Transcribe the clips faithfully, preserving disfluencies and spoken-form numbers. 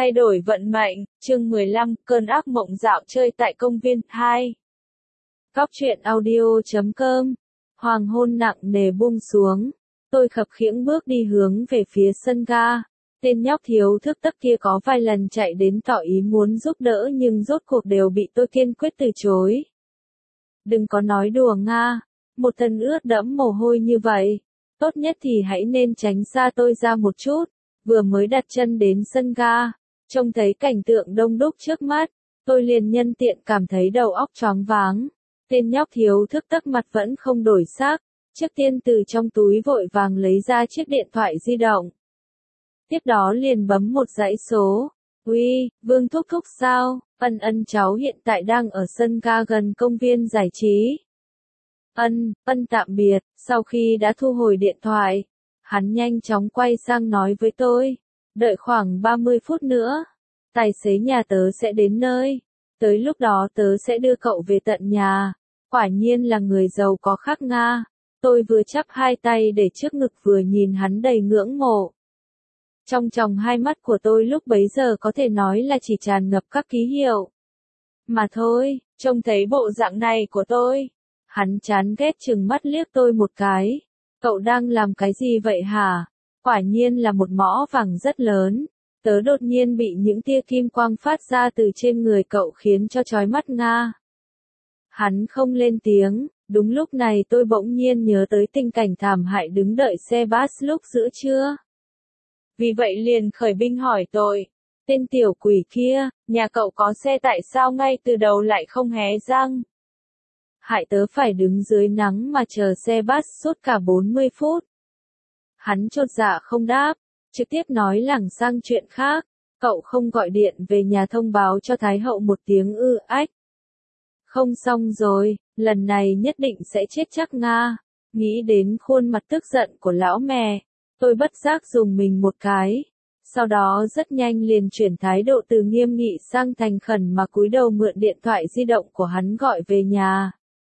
Thay đổi vận mệnh, chương mười lăm, cơn ác mộng dạo chơi tại công viên, hai. Góc truyện audio chấm com. Hoàng hôn nặng nề buông xuống. Tôi khập khiễng bước đi hướng về phía sân ga. Tên nhóc thiếu thức tấc kia có vài lần chạy đến tỏ ý muốn giúp đỡ nhưng rốt cuộc đều bị tôi kiên quyết từ chối. Đừng có nói đùa Nga. Một thân ướt đẫm mồ hôi như vậy. Tốt nhất thì hãy nên tránh xa tôi ra một chút. Vừa mới đặt chân đến sân ga, trông thấy cảnh tượng đông đúc trước mắt, tôi liền nhân tiện cảm thấy đầu óc choáng váng. Tên nhóc thiếu thức tấc mặt vẫn không đổi sắc, trước tiên từ trong túi vội vàng lấy ra chiếc điện thoại di động. Tiếp đó liền bấm một dãy số. Uy, Vương Thúc Thúc sao? Ân ân cháu hiện tại đang ở sân ga gần công viên giải trí. Ân, ân tạm biệt, sau khi đã thu hồi điện thoại. Hắn nhanh chóng quay sang nói với tôi, đợi khoảng ba mươi phút nữa, tài xế nhà tớ sẽ đến nơi, tới lúc đó tớ sẽ đưa cậu về tận nhà. Quả nhiên là người giàu có khác Nga. Tôi vừa chắp hai tay để trước ngực vừa nhìn hắn đầy ngưỡng mộ. Trong tròng hai mắt của tôi lúc bấy giờ có thể nói là chỉ tràn ngập các ký hiệu. Mà thôi, trông thấy bộ dạng này của tôi, hắn chán ghét chừng mắt liếc tôi một cái. Cậu đang làm cái gì vậy hả? Quả nhiên là một mõ vàng rất lớn. Tớ đột nhiên bị những tia kim quang phát ra từ trên người cậu khiến cho chói mắt Nga. Hắn không lên tiếng, đúng lúc này tôi bỗng nhiên nhớ tới tình cảnh thảm hại đứng đợi xe bus lúc giữa trưa. Vì vậy liền khởi binh hỏi tội. Tên tiểu quỷ kia, nhà cậu có xe tại sao ngay từ đầu lại không hé răng? Hại tớ phải đứng dưới nắng mà chờ xe bus suốt cả bốn mươi phút. Hắn chột dạ không đáp, trực tiếp nói lảng sang chuyện khác. Cậu không gọi điện về nhà thông báo cho Thái hậu một tiếng ư ách. Không xong rồi, lần này nhất định sẽ chết chắc Nga. Nghĩ đến khuôn mặt tức giận của lão mẹ, tôi bất giác dùng mình một cái. Sau đó rất nhanh liền chuyển thái độ từ nghiêm nghị sang thành khẩn mà cúi đầu mượn điện thoại di động của hắn gọi về nhà.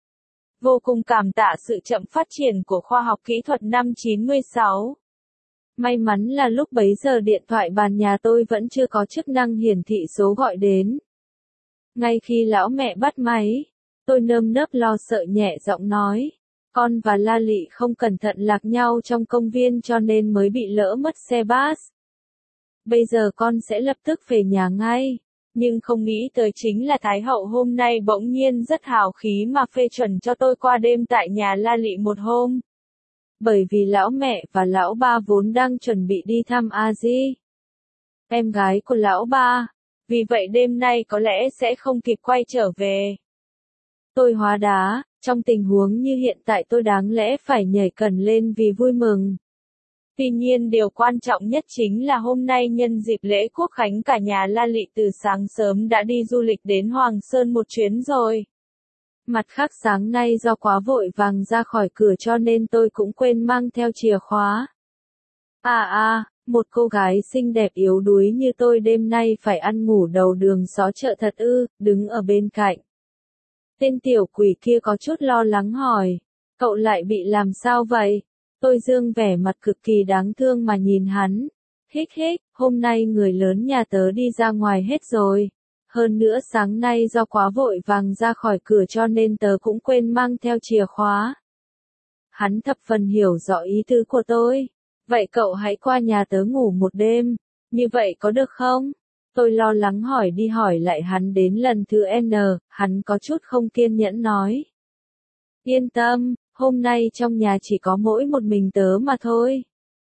Vô cùng cảm tạ sự chậm phát triển của khoa học kỹ thuật năm chín mươi sáu. May mắn là lúc bấy giờ điện thoại bàn nhà tôi vẫn chưa có chức năng hiển thị số gọi đến. Ngay khi lão mẹ bắt máy, tôi nơm nớp lo sợ nhẹ giọng nói, con và La Lị không cẩn thận lạc nhau trong công viên cho nên mới bị lỡ mất xe bus. Bây giờ con sẽ lập tức về nhà ngay. Nhưng không nghĩ tới chính là Thái hậu hôm nay bỗng nhiên rất hào khí mà phê chuẩn cho tôi qua đêm tại nhà La Lị một hôm. Bởi vì lão mẹ và lão ba vốn đang chuẩn bị đi thăm A Di, em gái của lão ba. Vì vậy đêm nay có lẽ sẽ không kịp quay trở về. Tôi hóa đá, trong tình huống như hiện tại tôi đáng lẽ phải nhảy cẩn lên vì vui mừng. Tuy nhiên điều quan trọng nhất chính là hôm nay nhân dịp lễ Quốc khánh cả nhà La Lị từ sáng sớm đã đi du lịch đến Hoàng Sơn một chuyến rồi. Mặt khác sáng nay do quá vội vàng ra khỏi cửa cho nên tôi cũng quên mang theo chìa khóa. À à, một cô gái xinh đẹp yếu đuối như tôi đêm nay phải ăn ngủ đầu đường xó chợ thật ư, đứng ở bên cạnh. Tên tiểu quỷ kia có chút lo lắng hỏi, cậu lại bị làm sao vậy? Tôi dương vẻ mặt cực kỳ đáng thương mà nhìn hắn. Hích hích, hôm nay người lớn nhà tớ đi ra ngoài hết rồi. Hơn nữa sáng nay do quá vội vàng ra khỏi cửa cho nên tớ cũng quên mang theo chìa khóa. Hắn thập phần hiểu rõ ý tứ của tôi. Vậy cậu hãy qua nhà tớ ngủ một đêm. Như vậy có được không? Tôi lo lắng hỏi đi hỏi lại hắn đến lần thứ N, hắn có chút không kiên nhẫn nói. Yên tâm. Hôm nay trong nhà chỉ có mỗi một mình tớ mà thôi.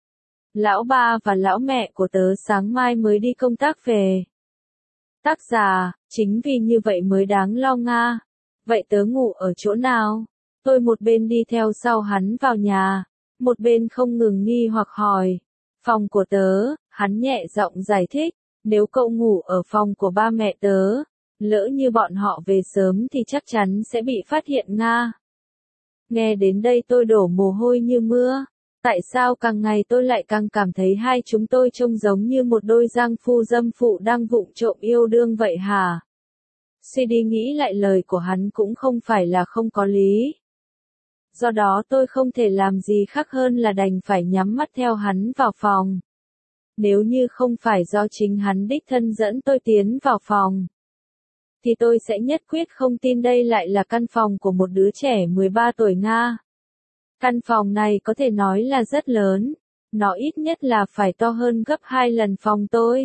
Lão ba và lão mẹ của tớ sáng mai mới đi công tác về. Tác giả, chính vì như vậy mới đáng lo Nga. Vậy tớ ngủ ở chỗ nào? Tôi một bên đi theo sau hắn vào nhà, một bên không ngừng nghi hoặc hỏi. Phòng của tớ, hắn nhẹ giọng giải thích, nếu cậu ngủ ở phòng của ba mẹ tớ, lỡ như bọn họ về sớm thì chắc chắn sẽ bị phát hiện Nga. Nghe đến đây tôi đổ mồ hôi như mưa. Tại sao càng ngày tôi lại càng cảm thấy hai chúng tôi trông giống như một đôi giang phu dâm phụ đang vụng trộm yêu đương vậy hả? Suy đi nghĩ lại lời của hắn cũng không phải là không có lý. Do đó tôi không thể làm gì khác hơn là đành phải nhắm mắt theo hắn vào phòng. Nếu như không phải do chính hắn đích thân dẫn tôi tiến vào phòng, thì tôi sẽ nhất quyết không tin đây lại là căn phòng của một đứa trẻ mười ba tuổi Nga. Căn phòng này có thể nói là rất lớn, nó ít nhất là phải to hơn gấp hai lần phòng tôi.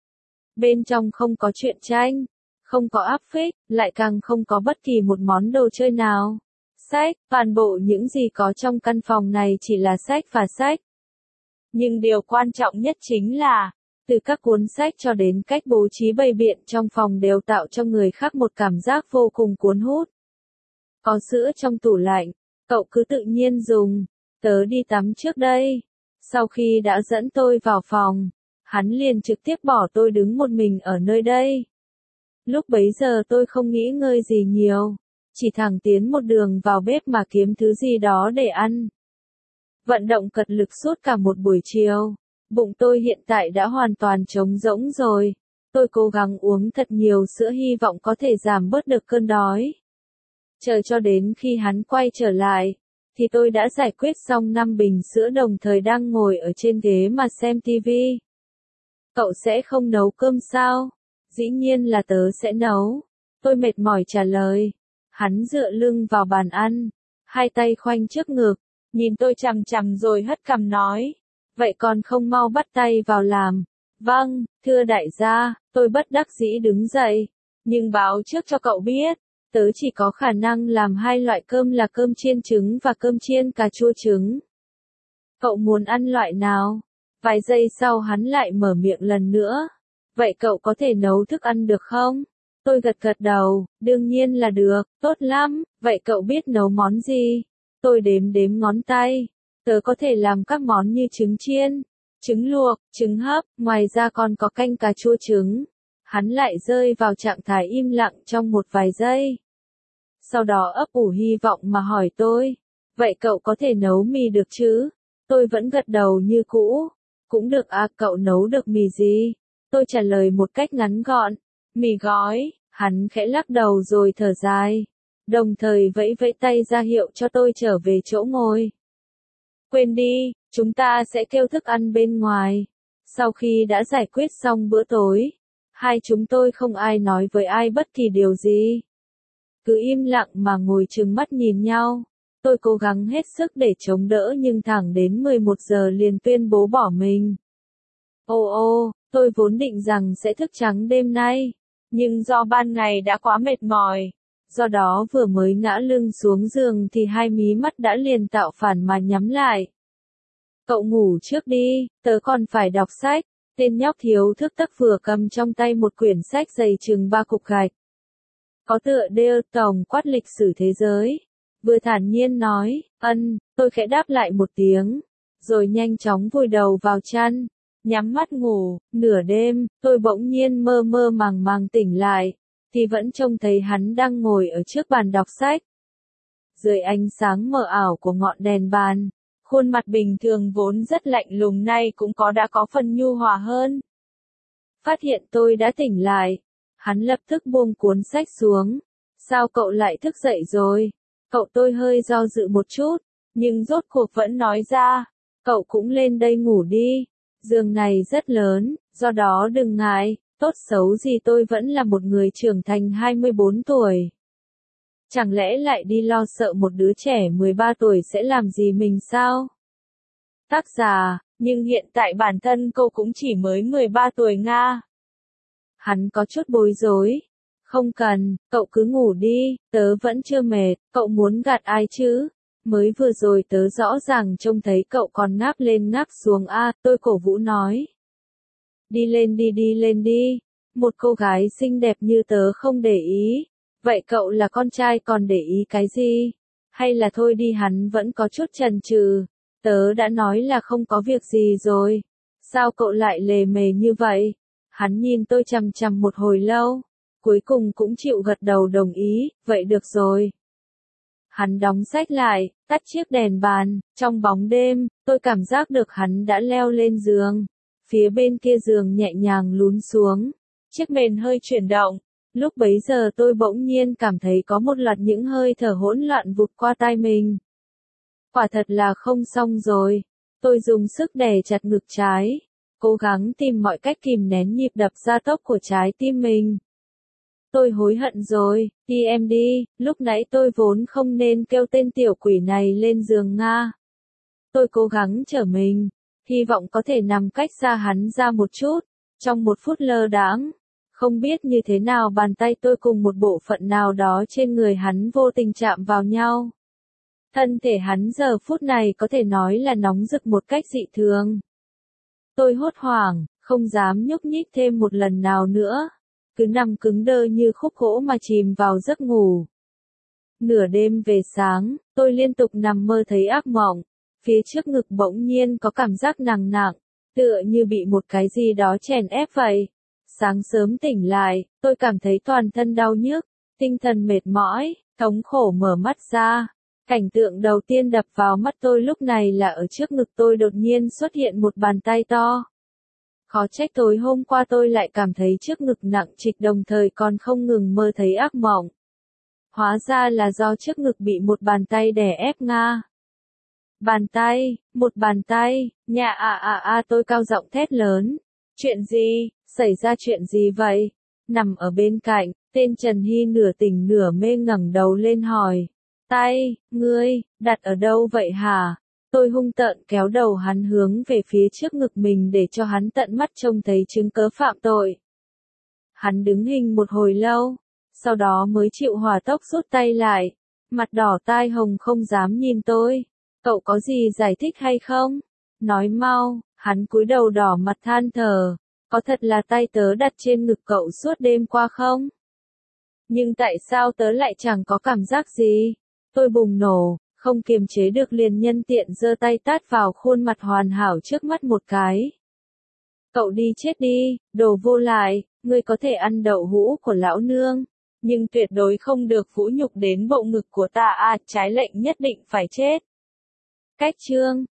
Bên trong không có truyện tranh, không có áp phích, lại càng không có bất kỳ một món đồ chơi nào. Sách, toàn bộ những gì có trong căn phòng này chỉ là sách và sách. Nhưng điều quan trọng nhất chính là, từ các cuốn sách cho đến cách bố trí bày biện trong phòng đều tạo cho người khác một cảm giác vô cùng cuốn hút. Có sữa trong tủ lạnh, cậu cứ tự nhiên dùng, tớ đi tắm trước đây. Sau khi đã dẫn tôi vào phòng, hắn liền trực tiếp bỏ tôi đứng một mình ở nơi đây. Lúc bấy giờ tôi không nghĩ ngơi gì nhiều, chỉ thẳng tiến một đường vào bếp mà kiếm thứ gì đó để ăn. Vận động cật lực suốt cả một buổi chiều, bụng tôi hiện tại đã hoàn toàn trống rỗng rồi. Tôi cố gắng uống thật nhiều sữa hy vọng có thể giảm bớt được cơn đói. Chờ cho đến khi hắn quay trở lại, thì tôi đã giải quyết xong năm bình sữa đồng thời đang ngồi ở trên ghế mà xem tivi. Cậu sẽ không nấu cơm sao? Dĩ nhiên là tớ sẽ nấu. Tôi mệt mỏi trả lời. Hắn dựa lưng vào bàn ăn, hai tay khoanh trước ngực, nhìn tôi chằm chằm rồi hất cằm nói. Vậy còn không mau bắt tay vào làm. Vâng, thưa đại gia, tôi bất đắc dĩ đứng dậy. Nhưng báo trước cho cậu biết, tớ chỉ có khả năng làm hai loại cơm là cơm chiên trứng và cơm chiên cà chua trứng. Cậu muốn ăn loại nào? Vài giây sau hắn lại mở miệng lần nữa. Vậy cậu có thể nấu thức ăn được không? Tôi gật gật đầu, đương nhiên là được, tốt lắm, vậy cậu biết nấu món gì? Tôi đếm đếm ngón tay. Tớ có thể làm các món như trứng chiên, trứng luộc, trứng hấp, ngoài ra còn có canh cà chua trứng. Hắn lại rơi vào trạng thái im lặng trong một vài giây. Sau đó ấp ủ hy vọng mà hỏi tôi, vậy cậu có thể nấu mì được chứ? Tôi vẫn gật đầu như cũ. Cũng được à, cậu nấu được mì gì? Tôi trả lời một cách ngắn gọn, mì gói. Hắn khẽ lắc đầu rồi thở dài, đồng thời vẫy vẫy tay ra hiệu cho tôi trở về chỗ ngồi. Quên đi, chúng ta sẽ kêu thức ăn bên ngoài. Sau khi đã giải quyết xong bữa tối, hai chúng tôi không ai nói với ai bất kỳ điều gì. Cứ im lặng mà ngồi trừng mắt nhìn nhau. Tôi cố gắng hết sức để chống đỡ nhưng thẳng đến mười một giờ liền tuyên bố bỏ mình. Ô ô, tôi vốn định rằng sẽ thức trắng đêm nay. Nhưng do ban ngày đã quá mệt mỏi. Do đó vừa mới ngã lưng xuống giường thì hai mí mắt đã liền tạo phản mà nhắm lại. Cậu ngủ trước đi, tớ còn phải đọc sách. Tên nhóc thiếu thức tắc vừa cầm trong tay một quyển sách dày chừng ba cục gạch. Có tựa đề tổng quát lịch sử thế giới. Vừa thản nhiên nói, ân, tôi khẽ đáp lại một tiếng. Rồi nhanh chóng vùi đầu vào chăn. Nhắm mắt ngủ, nửa đêm, tôi bỗng nhiên mơ mơ màng màng tỉnh lại. Thì vẫn trông thấy hắn đang ngồi ở trước bàn đọc sách. Dưới ánh sáng mờ ảo của ngọn đèn bàn, khuôn mặt bình thường vốn rất lạnh lùng nay cũng có đã có phần nhu hòa hơn. Phát hiện tôi đã tỉnh lại, hắn lập tức buông cuốn sách xuống. Sao cậu lại thức dậy rồi? Cậu tôi hơi do dự một chút, nhưng rốt cuộc vẫn nói ra, cậu cũng lên đây ngủ đi. Giường này rất lớn, do đó đừng ngại, tốt xấu gì tôi vẫn là một người trưởng thành hai mươi bốn tuổi. Chẳng lẽ lại đi lo sợ một đứa trẻ mười ba tuổi sẽ làm gì mình sao? Tác giả, nhưng hiện tại bản thân cô cũng chỉ mới mười ba tuổi Nga. Hắn có chút bối rối. Không cần, cậu cứ ngủ đi, tớ vẫn chưa mệt, cậu muốn gạt ai chứ? Mới vừa rồi tớ rõ ràng trông thấy cậu còn ngáp lên ngáp xuống a, tôi cổ vũ nói. Đi lên đi đi lên đi, một cô gái xinh đẹp như tớ không để ý. Vậy cậu là con trai còn để ý cái gì? Hay là thôi đi, hắn vẫn có chút chần chừ. Tớ đã nói là không có việc gì rồi. Sao cậu lại lề mề như vậy? Hắn nhìn tôi chằm chằm một hồi lâu. Cuối cùng cũng chịu gật đầu đồng ý, vậy được rồi. Hắn đóng sách lại, tắt chiếc đèn bàn, trong bóng đêm, tôi cảm giác được hắn đã leo lên giường. Phía bên kia giường nhẹ nhàng lún xuống, chiếc mền hơi chuyển động. Lúc bấy giờ tôi bỗng nhiên cảm thấy có một loạt những hơi thở hỗn loạn vụt qua tai mình. Quả thật là không xong rồi. Tôi dùng sức đè chặt ngực trái. cố gắng tìm mọi cách kìm nén nhịp đập gia tốc của trái tim mình. Tôi hối hận rồi, đi em đi, lúc nãy tôi vốn không nên kêu tên tiểu quỷ này lên giường Nga. Tôi cố gắng trở mình, hy vọng có thể nằm cách xa hắn ra một chút, trong một phút lơ đãng. Không biết như thế nào bàn tay tôi cùng một bộ phận nào đó trên người hắn vô tình chạm vào nhau. Thân thể hắn giờ phút này có thể nói là nóng rực một cách dị thường. Tôi hốt hoảng, không dám nhúc nhích thêm một lần nào nữa. Cứ nằm cứng đơ như khúc gỗ mà chìm vào giấc ngủ. Nửa đêm về sáng, tôi liên tục nằm mơ thấy ác mộng. Phía trước ngực bỗng nhiên có cảm giác nặng nặng, tựa như bị một cái gì đó chèn ép vậy. Sáng sớm tỉnh lại, tôi cảm thấy toàn thân đau nhức, tinh thần mệt mỏi, thống khổ mở mắt ra. Cảnh tượng đầu tiên đập vào mắt tôi lúc này là ở trước ngực tôi đột nhiên xuất hiện một bàn tay to. Khó trách tối hôm qua tôi lại cảm thấy trước ngực nặng trịch đồng thời còn không ngừng mơ thấy ác mộng. Hóa ra là do trước ngực bị một bàn tay đè ép Nga. Bàn tay, một bàn tay, nhà à à à tôi cao giọng thét lớn. Chuyện gì, xảy ra chuyện gì vậy? Nằm ở bên cạnh, tên Trần Hy nửa tỉnh nửa mê ngẩng đầu lên hỏi. Tay, ngươi, đặt ở đâu vậy hả? Tôi hung tợn kéo đầu hắn hướng về phía trước ngực mình để cho hắn tận mắt trông thấy chứng cớ phạm tội. Hắn đứng hình một hồi lâu, sau đó mới chịu hỏa tốc rút tay lại, mặt đỏ tai hồng không dám nhìn tôi. Cậu có gì giải thích hay không? Nói mau, hắn cúi đầu đỏ mặt than thở. Có thật là tay tớ đặt trên ngực cậu suốt đêm qua không? Nhưng tại sao tớ lại chẳng có cảm giác gì? Tôi bùng nổ, không kiềm chế được liền nhân tiện giơ tay tát vào khuôn mặt hoàn hảo trước mắt một cái. Cậu đi chết đi, đồ vô lại, ngươi có thể ăn đậu hũ của lão nương, nhưng tuyệt đối không được vũ nhục đến bộ ngực của ta à, trái lệnh nhất định phải chết. Cách chương